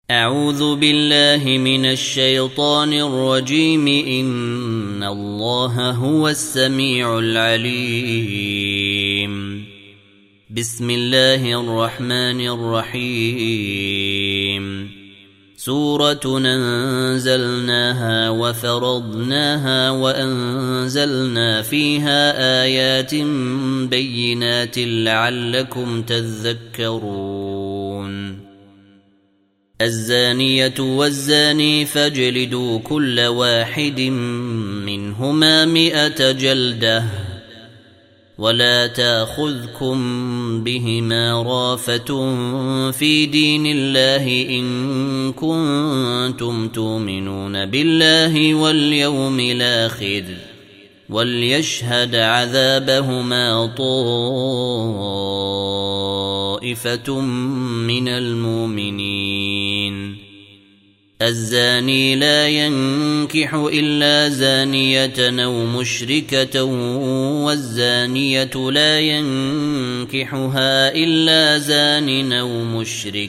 أعوذ بالله من الشيطان الرجيم. إن الله هو السميع العليم. بسم الله الرحمن الرحيم. سورة أنزلناها وفرضناها وأنزلنا فيها آيات بينات لعلكم تذكرون. الزانية والزاني فاجلدوا كل واحد منهما 100 جلدة ولا تأخذكم بهما رافة في دين الله إن كنتم تؤمنون بالله واليوم الآخر وليشهد عذابهما طائفة من المؤمنين. الزاني لا ينكح إلا زانية أو مشركة والزانية لا ينكحها إلا زان أو مشرك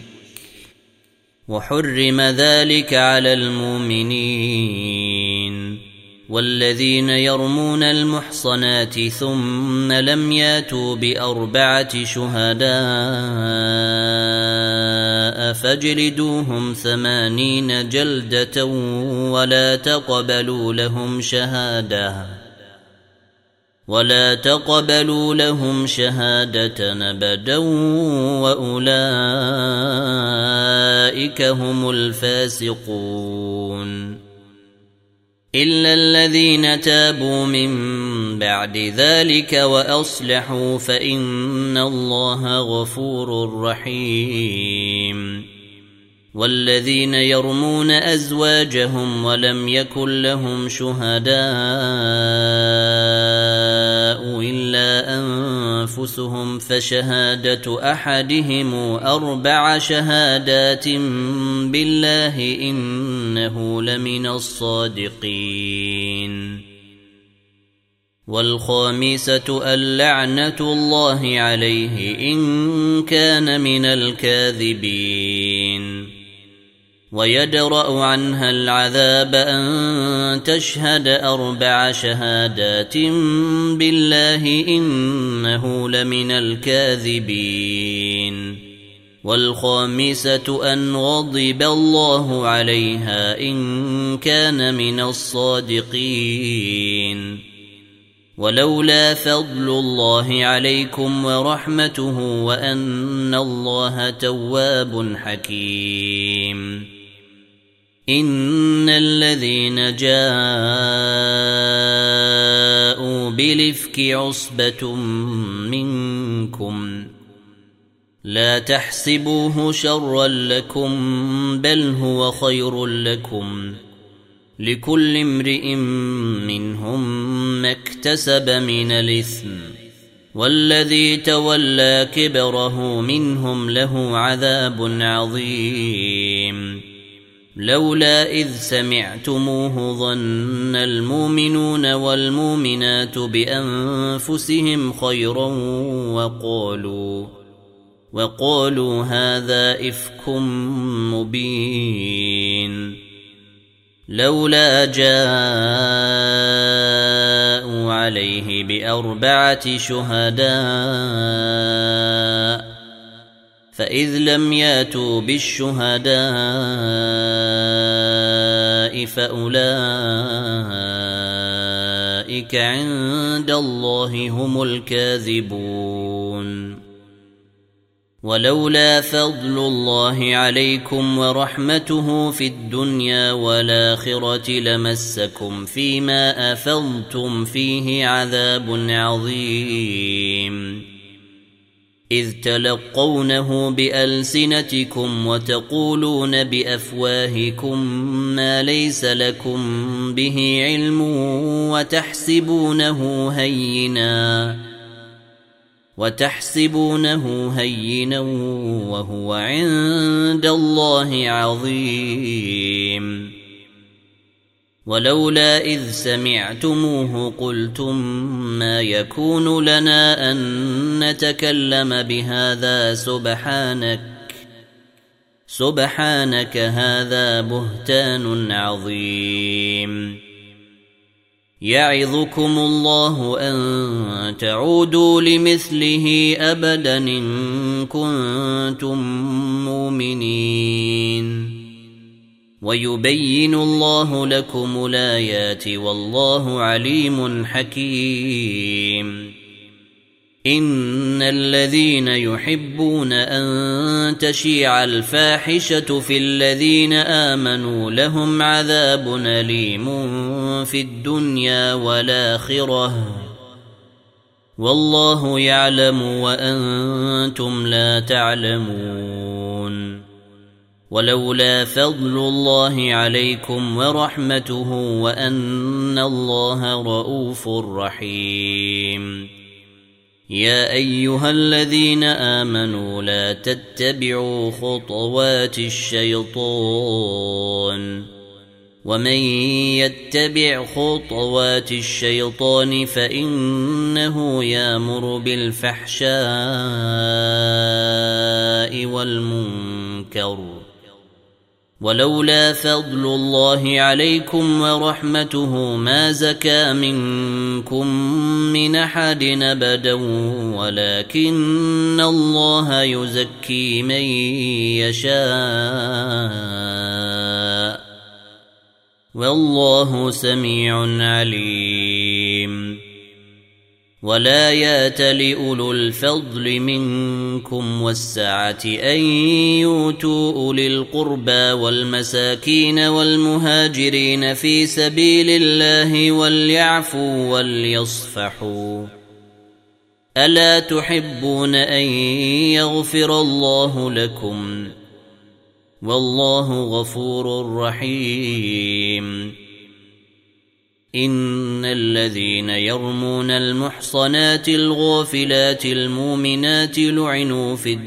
وحرم ذلك على المؤمنين. والذين يرمون المحصنات ثم لم ياتوا ب4 شهداء فاجلدوهم 80 جلدة ولا تقبلوا لهم شهادة أبدا وأولئك هم الفاسقون. إلا الذين تابوا من بعد ذلك وأصلحوا فإن الله غفور رحيم. والذين يرمون أزواجهم ولم يكن لهم شهداء إلا أنفسهم فشهادة أحدهم 4 شهادات بالله إنه لمن الصادقين. والخامسة اللعنة الله عليه إن كان من الكاذبين. ويدرأ عنها العذاب أن تشهد 4 شهادات بالله إنه لمن الكاذبين. والخامسة أن غضب الله عليها إن كان من الصادقين. ولولا فضل الله عليكم ورحمته وأن الله تواب حكيم. إن الذين جاءوا بالإفك عصبة منكم لا تحسبوه شرا لكم بل هو خير لكم. لكل امرئ منهم ما اكتسب من الإثم والذي تولى كبره منهم له عذاب عظيم. لولا إذ سمعتموه ظن المؤمنون والمؤمنات بأنفسهم خيرا وقالوا هذا إفك مبين. لولا جاءوا عليه ب4 شهداء فإذ لم ياتوا بالشهداء فأولئك عند الله هم الكاذبون. ولولا فضل الله عليكم ورحمته في الدنيا والآخرة لمسكم فيما أفضتم فيه عذاب عظيم. إذ تلقونه بألسنتكم وتقولون بأفواهكم ما ليس لكم به علم وتحسبونه هينا وهو عند الله عظيم. ولولا إذ سمعتموه قلتم ما يكون لنا أن نتكلم بهذا سبحانك هذا بهتان عظيم. يعظكم الله أن تعودوا لمثله أبدا إن كنتم مؤمنين. ويبين الله لكم الآيات والله عليم حكيم. إن الذين يحبون أن تشيع الفاحشة في الذين آمنوا لهم عذاب أليم في الدنيا والآخرة والله يعلم وأنتم لا تعلمون. ولولا فضل الله عليكم ورحمته وأن الله رؤوف رحيم. يا أيها الذين آمنوا لا تتبعوا خطوات الشيطان ومن يتبع خطوات الشيطان فإنه يأمر بالفحشاء والمنكر. ولولا فضل الله عليكم ورحمته ما زكى منكم من أحد أبدا ولكن الله يزكي من يشاء والله سميع عليم. ولا يات لأولو الفضل منكم والسعة أن يؤتوا أولي القربى والمساكين والمهاجرين في سبيل الله وليعفوا وليصفحوا. ألا تحبون أن يغفر الله لكم والله غفور رحيم. إن الذين يرمون المحصنات الغافلات المؤمنات لعنوا في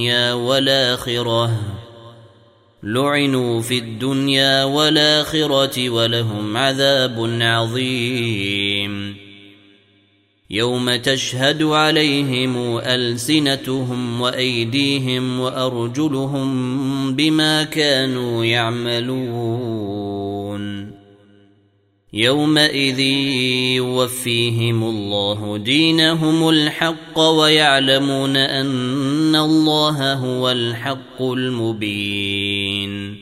الدنيا والآخرة ولهم عذاب عظيم. يوم تشهد عليهم ألسنتهم وأيديهم وأرجلهم بما كانوا يعملون. يومئذ يوفيهم الله دينهم الحق ويعلمون أن الله هو الحق المبين.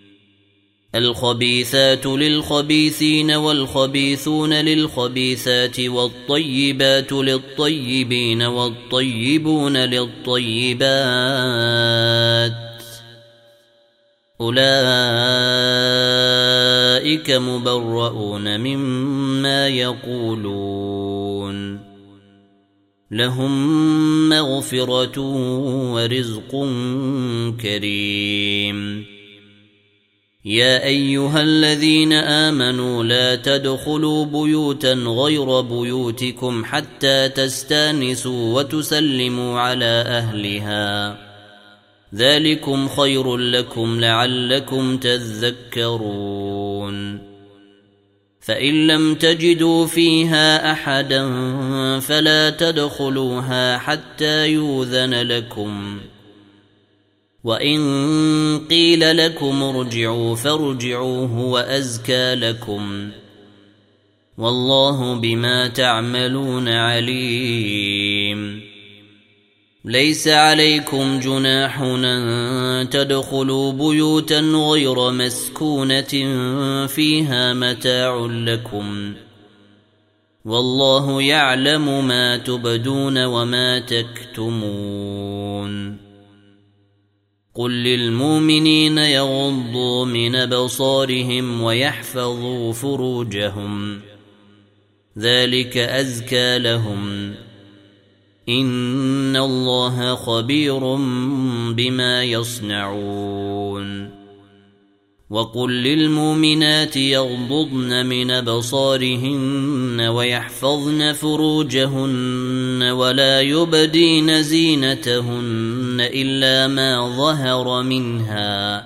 الخبيثات للخبيثين والخبيثون للخبيثات والطيبات للطيبين والطيبون للطيبات أولئك مبرؤون مما يقولون لهم مغفرة ورزق كريم. يا أيها الذين آمنوا لا تدخلوا بيوتا غير بيوتكم حتى تستانسوا وتسلموا على أهلها ذلكم خير لكم لعلكم تذكرون. فإن لم تجدوا فيها أحدا فلا تدخلوها حتى يؤذن لكم وإن قيل لكم ارجعوا فارجعوا هو أزكى لكم والله بما تعملون عليم. ليس عليكم جناح أن تدخلوا بيوتا غير مسكونة فيها متاع لكم والله يعلم ما تبدون وما تكتمون. قل للمؤمنين يغضوا من أبصارهم ويحفظوا فروجهم ذلك أزكى لهم إن الله خبير بما يصنعون. وقل للمؤمنات يغضضن من أبصارهن ويحفظن فروجهن ولا يبدين زينتهن إلا ما ظهر منها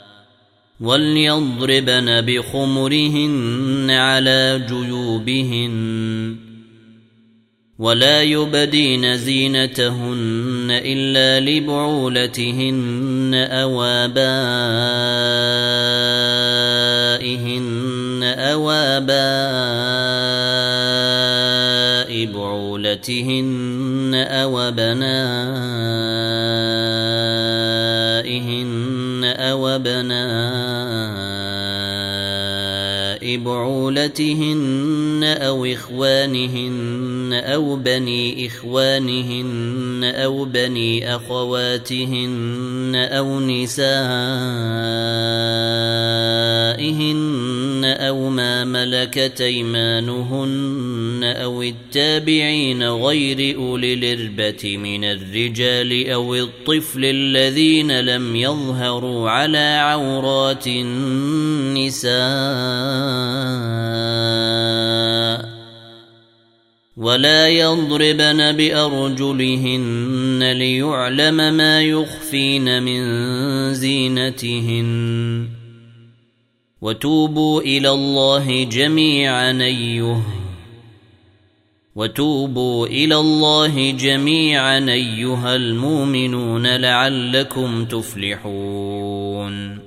وليضربن بخمرهن على جيوبهن ولا يبدين زينتهن إلا لبعولتهن أو آباء بعولتهن أو أبنائهن أو أبناء بعولتهن أو إخوانهن أو بني إخوانهن أو بني أخواتهن أو نسائهن أو ما ملكت أيمانهن أو التابعين غير أولي الإربة من الرجال أو الطفل الذين لم يظهروا على عورات النساء ولا يضربن بأرجلهن ليعلم ما يخفين من زينتهن وتوبوا إلى الله جميعا أيها المؤمنون لعلكم تفلحون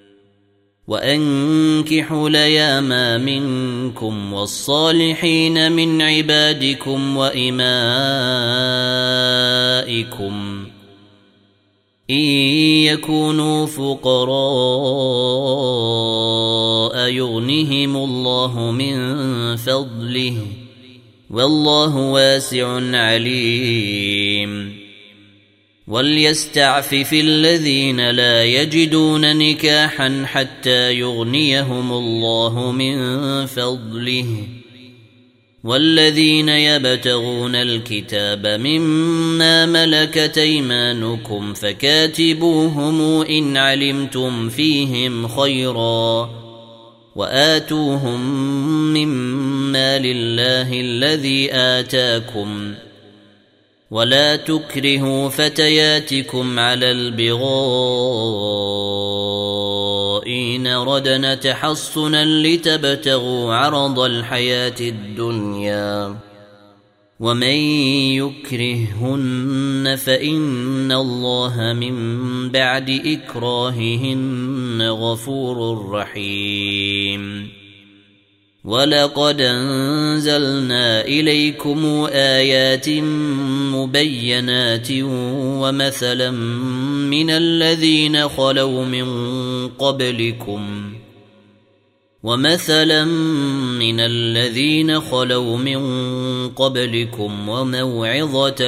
وأنكحوا الأيام منكم والصالحين من عبادكم وإمائكم إن يكونوا فقراء يغنهم الله من فضله والله واسع عليم وليستعفف الذين لا يجدون نكاحا حتى يغنيهم الله من فضله والذين يبتغون الكتاب مما ملكت أيمانكم فكاتبوهم إن علمتم فيهم خيرا وآتوهم مما لله الذي آتاكم ولا تكرهوا فتياتكم على البغاء إن ردن تحصنا لتبتغوا عرض الحياة الدنيا ومن يكرههن فإن الله من بعد إكراههن غفور رحيم ولقد أنزلنا إليكم آيات مبينات ومثلا من الذين خلوا من قبلكم وموعظة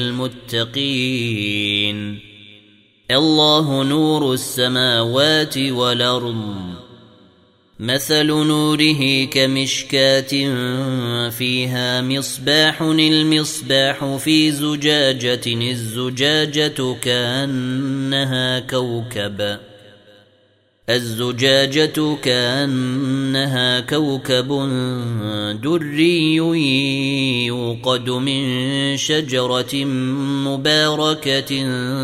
للمتقين الله نور السماوات والأرض مثل نوره كمشكاة فيها مصباح المصباح في زجاجة الزجاجة كأنها كوكب دري يوقد من شجرة مباركة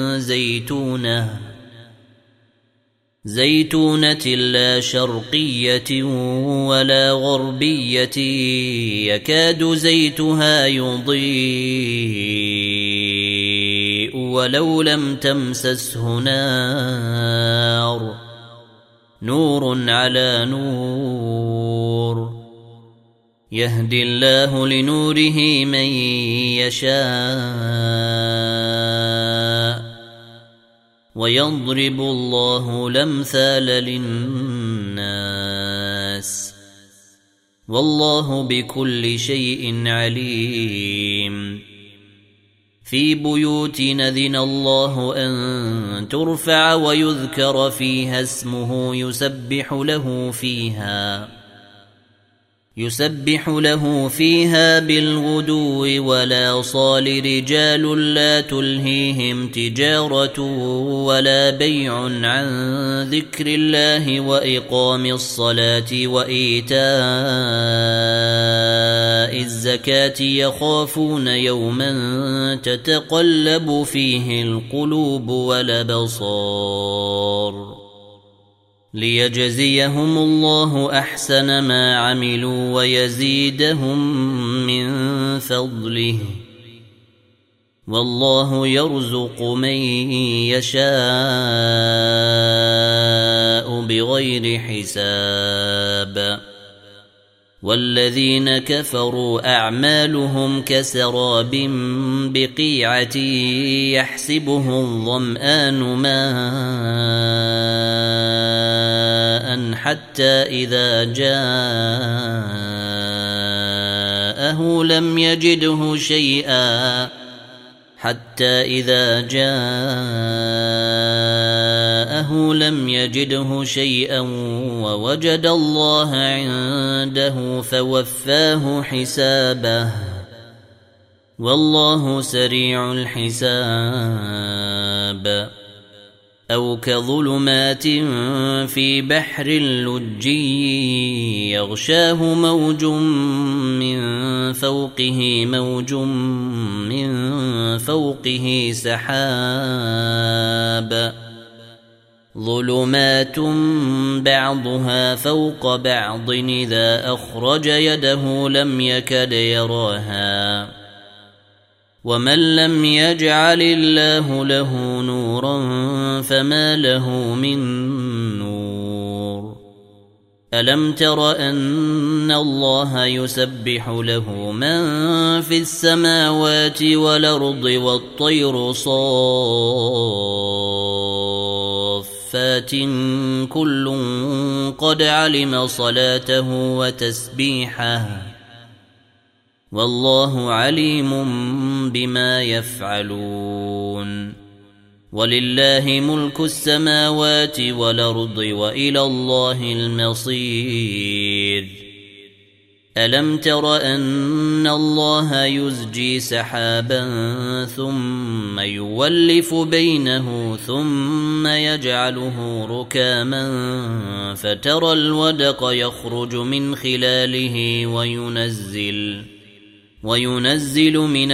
زيتونة لا شرقية ولا غربية يكاد زيتها يضيء ولو لم تمسسه نور على نور يهدي الله لنوره من يشاء ويضرب الله الأمثال للناس والله بكل شيء عليم في بيوت أذن الله أن ترفع ويذكر فيها اسمه يسبح له فيها بالغدو ولا صال رجال لا تلهيهم تجارة ولا بيع عن ذكر الله وإقام الصلاة وإيتاء الزكاة يخافون يوما تتقلب فيه القلوب والأبصار ليجزيهم الله أحسن ما عملوا ويزيدهم من فضله والله يرزق من يشاء بغير حساب والذين كفروا أعمالهم كسراب بقيعة يحسبه الظمآن ماء حتى إذا جاءه لم يجده شيئا ووجد الله عنده فوفاه حسابه والله سريع الحساب أو كظلمات في بحر لجي يغشاه موج من فوقه سحاب ظلمات بعضها فوق بعض إذا أخرج يده لم يكد يراها ومن لم يجعل الله له نورا فما له من نور ألم تر أن الله يسبح له من في السماوات والأرض والطير صافات كل قد علم صلاته وتسبيحه والله عليم بما يفعلون ولله ملك السماوات والأرض وإلى الله المصير ألم تر أن الله يزجي سحابا ثم يولف بينه ثم يجعله ركاما فترى الودق يخرج من خلاله وينزل من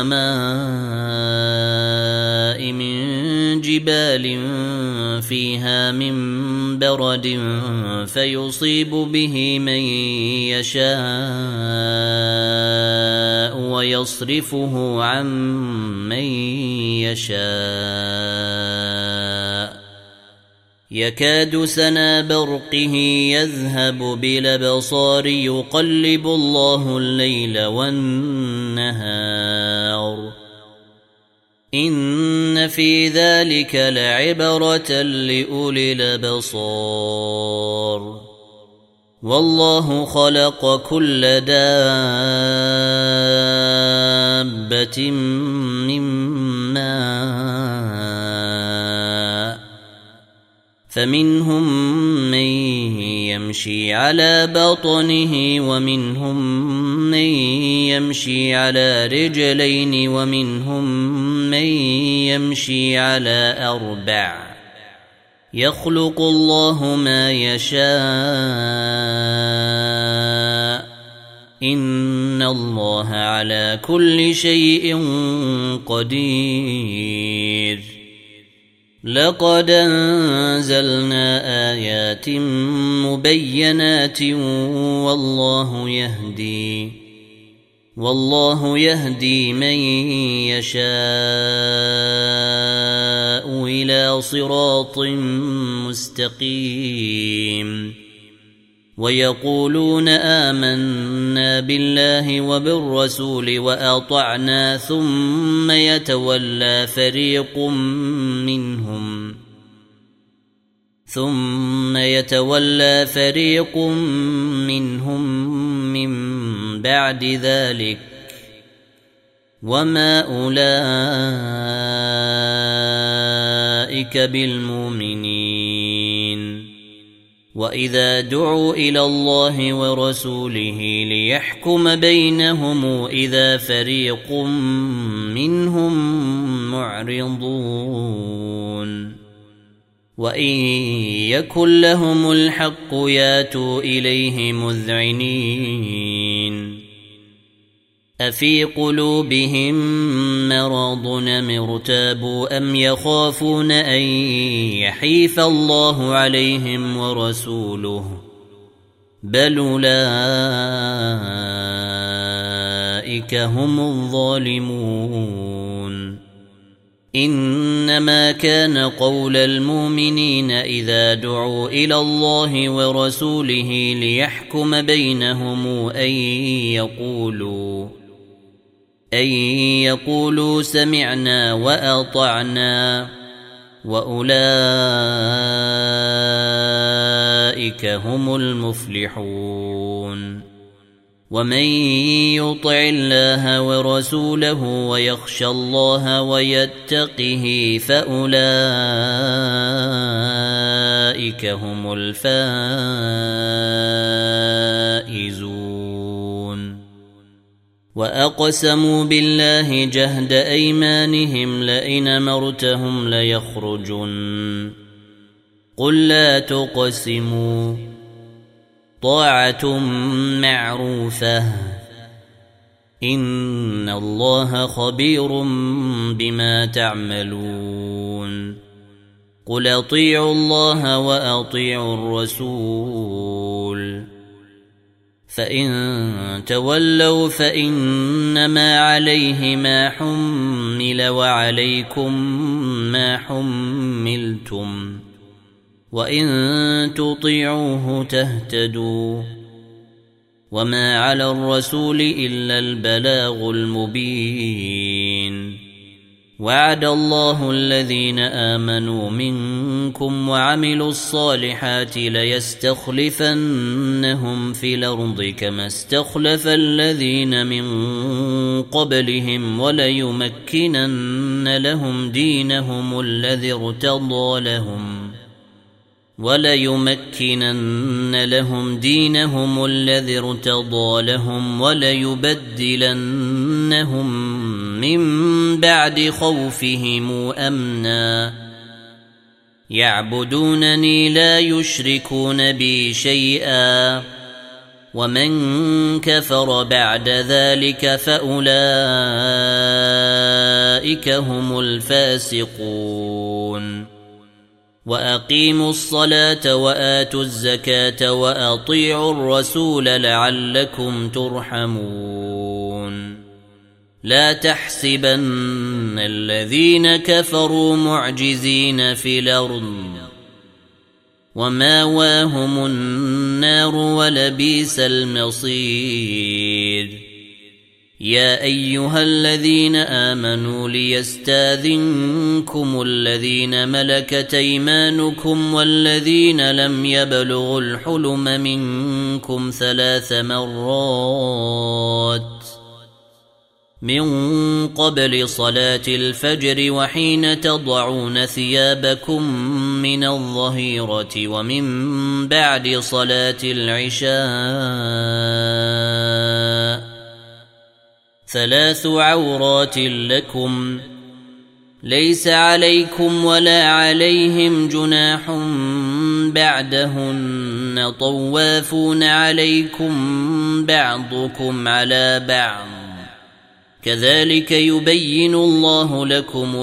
السماء من جبال فيها من برد فيصيب به من يشاء ويصرفه عن من يشاء يكاد سنا برقه يذهب بالأبصار يقلب الله الليل والنهار إن في ذلك لعبرة لأولي الأبصار والله خلق كل دابة من ماء فمنهم من يمشي على بطنه ومنهم من يمشي على رجلين ومنهم من يمشي على أربع يخلق الله ما يشاء إن الله على كل شيء قدير لقد أنزلنا آيات مبينات والله يهدي من يشاء إلى صراط مستقيم ويقولون آمنا بالله وبالرسول وأطعنا ثم يتولى فريق منهم من بعد ذلك وما أولئك بالمؤمنين وإذا دعوا إلى الله ورسوله ليحكم بينهم إذا فريق منهم معرضون وإن يكن لهم الحق ياتوا إليه مذعنين أفي قلوبهم مرض ارتابوا أم يخافون أن يحيف الله عليهم ورسوله بل أولئك هم الظالمون إنما كان قول المؤمنين إذا دعوا إلى الله ورسوله ليحكم بينهم أن يقولوا سمعنا وأطعنا وأولئك هم المفلحون ومن يطع الله ورسوله ويخشى الله ويتقه فأولئك هم الفائزون وأقسموا بالله جهد أيمانهم لئن أمرتهم ليخرجن قل لا تقسموا طاعة معروفة إن الله خبير بما تعملون قل أطيعوا الله وأطيعوا الرسول فإن تولوا فإنما عليه ما حمل وعليكم ما حملتم وإن تطيعوه تهتدوا وما على الرسول إلا البلاغ المبين وعد الله الذين آمنوا منكم وعملوا الصالحات ليستخلفنهم في الأرض كما استخلف الذين من قبلهم وليمكنن لهم دينهم الذي ارتضى لهم وليبدلنهم من بعد خوفهم أمنا يعبدونني لا يشركون بي شيئا ومن كفر بعد ذلك فأولئك هم الفاسقون وأقيموا الصلاة وآتوا الزكاة وأطيعوا الرسول لعلكم ترحمون لا تحسبن الذين كفروا معجزين في الأرض وماواهم النار ولبئس المصير يا أيها الذين آمنوا ليستاذنكم الذين ملكت أيمانكم والذين لم يبلغوا الحلم منكم 3 مرات من قبل صلاة الفجر وحين تضعون ثيابكم من الظهيرة ومن بعد صلاة العشاء 3 عورات لكم ليس عليكم ولا عليهم جناح بعدهن طوافون عليكم بعضكم على بعض كذلك يبين الله لكم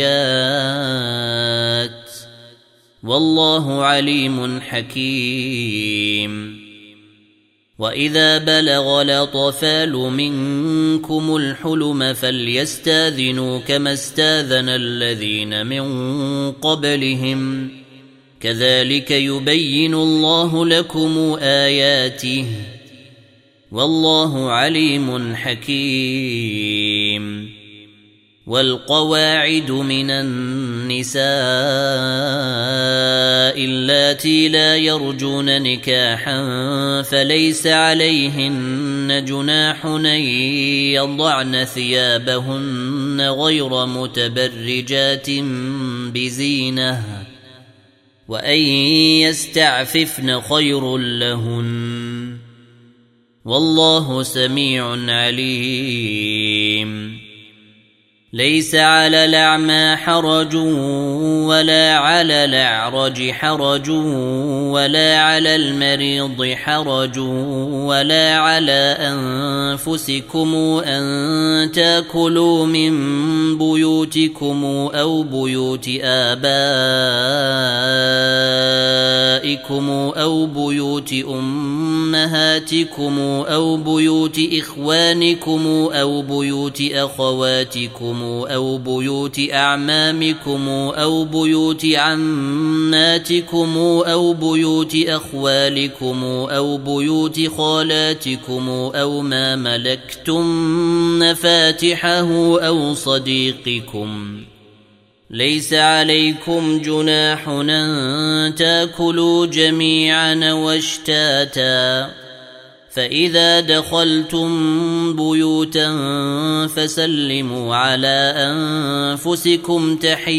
الآيات والله عليم حكيم وإذا بلغ الأطفال منكم الحلم فليستاذنوا كما استاذن الذين من قبلهم كذلك يبين الله لكم آياته والله عليم حكيم والقواعد من النساء اللاتي لا يرجون نكاحا فليس عليهن جناح أن يضعن ثيابهن غير متبرجات بزينة وأن يستعففن خير لهن والله سميع عليم ليس على الأعمى حرج ولا على الأعرج حرج ولا على المريض حرج ولا على أنفسكم أن تأكلوا من بيوتكم أو بيوت آبائكم أو بيوت أمهاتكم أو بيوت إخوانكم أو بيوت أخواتكم أو بيوت أعمامكم أو بيوت عماتكم أو بيوت أخوالكم أو بيوت خالاتكم أو ما ملكتم مفاتحه أو صديقكم. ليس عليكم جناح أن تأكلوا جميعا واشتاتا، فإذا دخلتم بيوتا فسلموا على أنفسكم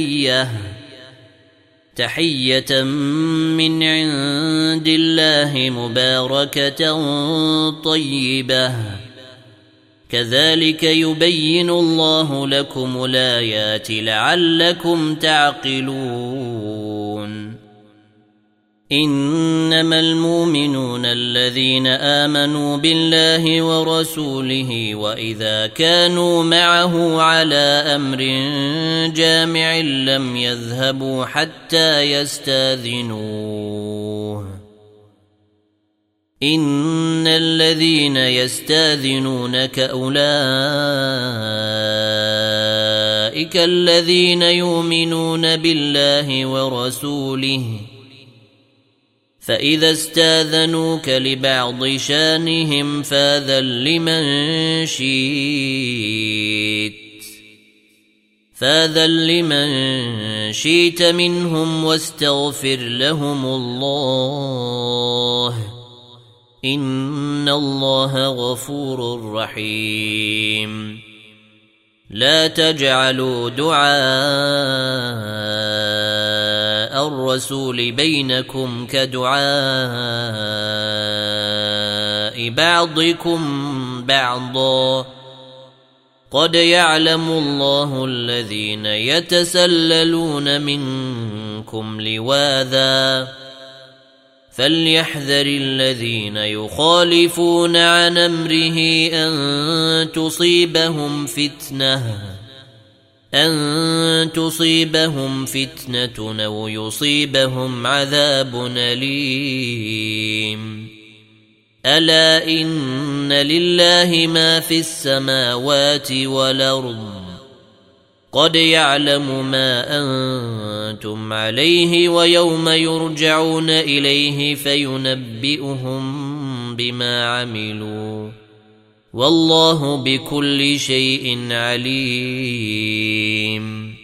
تحية من عند الله مباركة طيبة، كذلك يبين الله لكم الآيات لعلكم تعقلون. إنما المؤمنون الذين آمنوا بالله ورسوله وإذا كانوا معه على أمر جامع لم يذهبوا حتى يستاذنوه. إن الذين يستاذنونك أولئك الذين يؤمنون بالله ورسوله، فإذا استاذنوك لبعض شانهم فاذن لمن شئت منهم واستغفر لهم الله، إن الله غفور رحيم. لا تجعلوا دعاء الرسول بينكم كدعاء بعضكم بعضا، قد يعلم الله الذين يتسللون منكم لواذا، فليحذر الذين يخالفون عن أمره أن تصيبهم فتنة أو يصيبهم عذاب أليم. ألا إن لله ما في السماوات والأرض، قد يعلم ما أنتم عليه ويوم يرجعون إليه فينبئهم بما عملوا، والله بكل شيء عليم.